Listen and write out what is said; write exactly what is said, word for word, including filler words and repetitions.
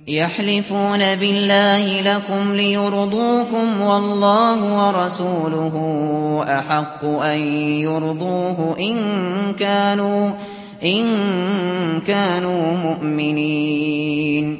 يحلفون بالله لكم ليرضوكم والله ورسوله أحق أن يرضوه إن كانوا إن كانوا مؤمنين